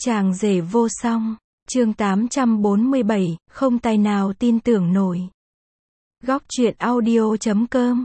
Chàng rể vô song, chương 847, không tài nào tin tưởng nổi. Góc truyện audio.com.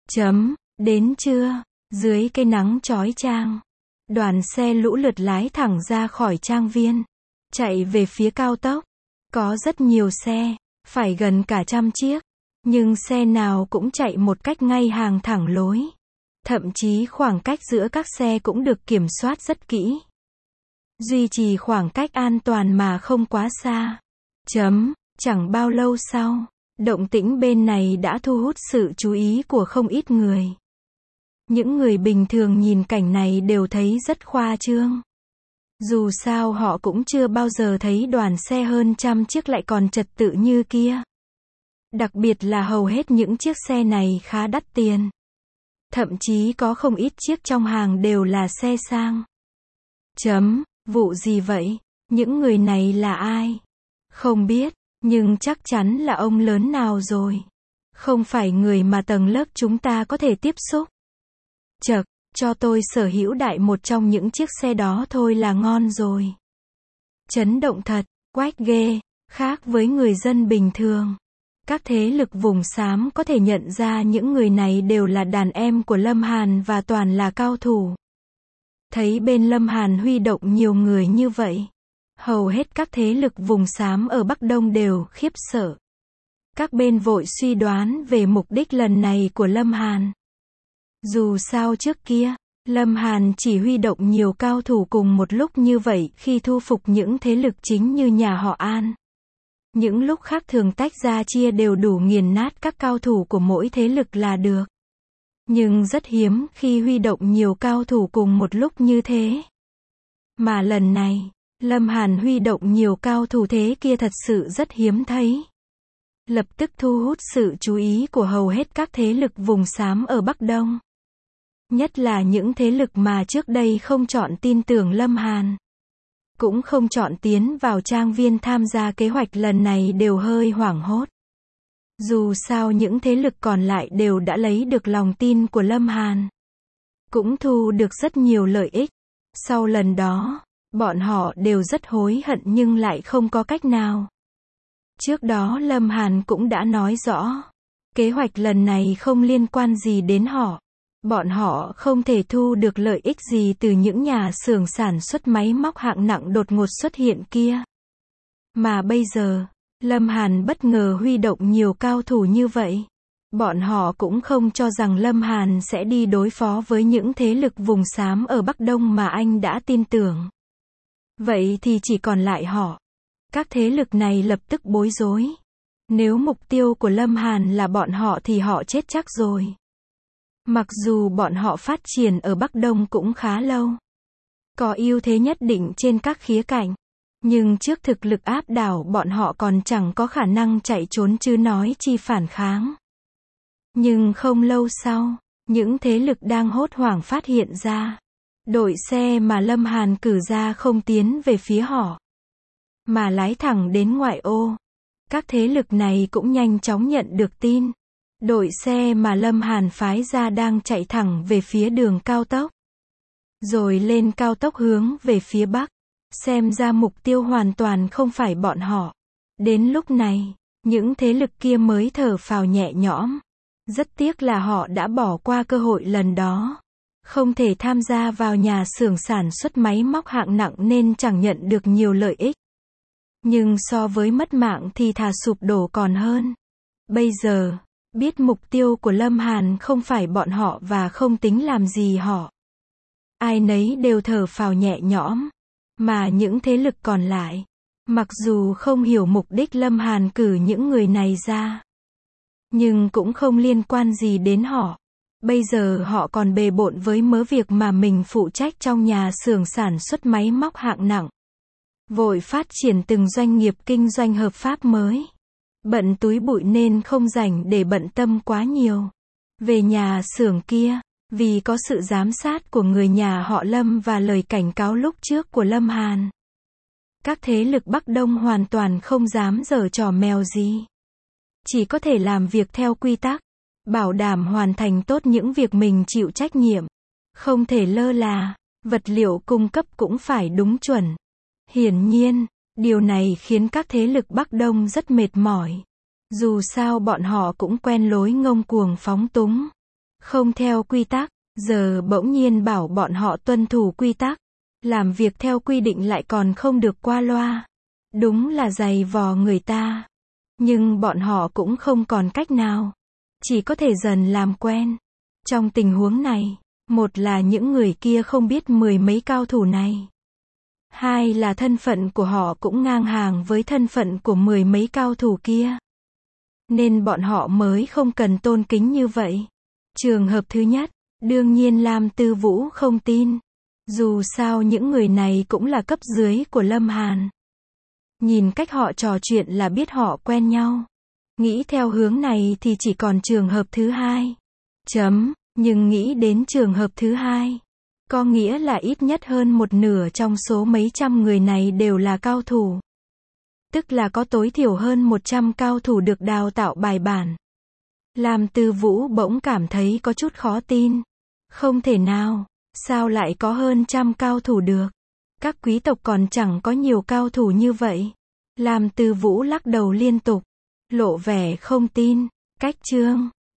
Đến trưa, dưới cây nắng chói chang, đoàn xe lũ lượt lái thẳng ra khỏi trang viên, chạy về phía cao tốc. Có rất nhiều xe, phải gần cả 100 chiếc, nhưng xe nào cũng chạy một cách ngay hàng thẳng lối. Thậm chí khoảng cách giữa các xe cũng được kiểm soát rất kỹ. Duy trì khoảng cách an toàn mà không quá xa. Chẳng bao lâu sau, động tĩnh bên này đã thu hút sự chú ý của không ít người. Những người bình thường nhìn cảnh này đều thấy rất khoa trương. Dù sao họ cũng chưa bao giờ thấy đoàn xe hơn 100 chiếc lại còn trật tự như kia. Đặc biệt là hầu hết những chiếc xe này khá đắt tiền. Thậm chí có không ít chiếc trong hàng đều là xe sang. Vụ gì vậy? Những người này là ai? Không biết, nhưng chắc chắn là ông lớn nào rồi. Không phải người mà tầng lớp chúng ta có thể tiếp xúc. Chậc, cho tôi sở hữu đại một trong những chiếc xe đó thôi là ngon rồi. Chấn động thật, quách ghê, khác với người dân bình thường. Các thế lực vùng xám có thể nhận ra những người này đều là đàn em của Lâm Hàn và toàn là cao thủ. Thấy bên Lâm Hàn huy động nhiều người như vậy, hầu hết các thế lực vùng xám ở Bắc Đông đều khiếp sợ. Các bên vội suy đoán về mục đích lần này của Lâm Hàn. Dù sao trước kia, Lâm Hàn chỉ huy động nhiều cao thủ cùng một lúc như vậy khi thu phục những thế lực chính như nhà họ An. Những lúc khác thường tách ra chia đều đủ nghiền nát các cao thủ của mỗi thế lực là được. Nhưng rất hiếm khi huy động nhiều cao thủ cùng một lúc như thế. Mà lần này, Lâm Hàn huy động nhiều cao thủ thế kia thật sự rất hiếm thấy. Lập tức thu hút sự chú ý của hầu hết các thế lực vùng xám ở Bắc Đông. Nhất là những thế lực mà trước đây không chọn tin tưởng Lâm Hàn, cũng không chọn tiến vào trang viên tham gia kế hoạch lần này đều hơi hoảng hốt. Dù sao những thế lực còn lại đều đã lấy được lòng tin của Lâm Hàn, cũng thu được rất nhiều lợi ích. Sau lần đó, bọn họ đều rất hối hận nhưng lại không có cách nào. Trước đó Lâm Hàn cũng đã nói rõ, kế hoạch lần này không liên quan gì đến họ. Bọn họ không thể thu được lợi ích gì từ những nhà xưởng sản xuất máy móc hạng nặng đột ngột xuất hiện kia. Mà bây giờ, Lâm Hàn bất ngờ huy động nhiều cao thủ như vậy. Bọn họ cũng không cho rằng Lâm Hàn sẽ đi đối phó với những thế lực vùng xám ở Bắc Đông mà anh đã tin tưởng. Vậy thì chỉ còn lại họ. Các thế lực này lập tức bối rối. Nếu mục tiêu của Lâm Hàn là bọn họ thì họ chết chắc rồi. Mặc dù bọn họ phát triển ở Bắc Đông cũng khá lâu, có ưu thế nhất định trên các khía cạnh, nhưng trước thực lực áp đảo bọn họ còn chẳng có khả năng chạy trốn chứ nói chi phản kháng. Nhưng không lâu sau, những thế lực đang hốt hoảng phát hiện ra, đội xe mà Lâm Hàn cử ra không tiến về phía họ, mà lái thẳng đến ngoại ô. Các thế lực này cũng nhanh chóng nhận được tin. Đội xe mà Lâm Hàn phái ra đang chạy thẳng về phía đường cao tốc. Rồi lên cao tốc hướng về phía Bắc. Xem ra mục tiêu hoàn toàn không phải bọn họ. Đến lúc này, những thế lực kia mới thở phào nhẹ nhõm. Rất tiếc là họ đã bỏ qua cơ hội lần đó. Không thể tham gia vào nhà xưởng sản xuất máy móc hạng nặng nên chẳng nhận được nhiều lợi ích. Nhưng so với mất mạng thì thà sụp đổ còn hơn. Bây giờ, biết mục tiêu của Lâm Hàn không phải bọn họ và không tính làm gì họ. Ai nấy đều thở phào nhẹ nhõm. Mà những thế lực còn lại, mặc dù không hiểu mục đích Lâm Hàn cử những người này ra, nhưng cũng không liên quan gì đến họ. Bây giờ họ còn bề bộn với mớ việc mà mình phụ trách trong nhà xưởng sản xuất máy móc hạng nặng. Vội phát triển từng doanh nghiệp kinh doanh hợp pháp mới. Bận túi bụi nên không rảnh để bận tâm quá nhiều. Về nhà xưởng kia, vì có sự giám sát của người nhà họ Lâm và lời cảnh cáo lúc trước của Lâm Hàn, các thế lực Bắc Đông hoàn toàn không dám giở trò mèo gì. Chỉ có thể làm việc theo quy tắc, bảo đảm hoàn thành tốt những việc mình chịu trách nhiệm. Không thể lơ là, vật liệu cung cấp cũng phải đúng chuẩn. Hiển nhiên, điều này khiến các thế lực Bắc Đông rất mệt mỏi. Dù sao bọn họ cũng quen lối ngông cuồng phóng túng, không theo quy tắc, giờ bỗng nhiên bảo bọn họ tuân thủ quy tắc, làm việc theo quy định lại còn không được qua loa. Đúng là dày vò người ta. Nhưng bọn họ cũng không còn cách nào. Chỉ có thể dần làm quen. Trong tình huống này, một là những người kia không biết mười mấy cao thủ này. Hai là thân phận của họ cũng ngang hàng với thân phận của mười mấy cao thủ kia. Nên bọn họ mới không cần tôn kính như vậy. Trường hợp thứ nhất, đương nhiên Lam Tư Vũ không tin. Dù sao những người này cũng là cấp dưới của Lâm Hàn. Nhìn cách họ trò chuyện là biết họ quen nhau. Nghĩ theo hướng này thì chỉ còn trường hợp thứ hai. Nhưng nghĩ đến trường hợp thứ hai, có nghĩa là ít nhất hơn một nửa trong số mấy trăm người này đều là cao thủ. Tức là có tối thiểu hơn 100 cao thủ được đào tạo bài bản. Lam Tư Vũ bỗng cảm thấy có chút khó tin. Không thể nào, sao lại có hơn trăm cao thủ được? Các quý tộc còn chẳng có nhiều cao thủ như vậy. Lam Tư Vũ lắc đầu liên tục, lộ vẻ không tin. Cách chương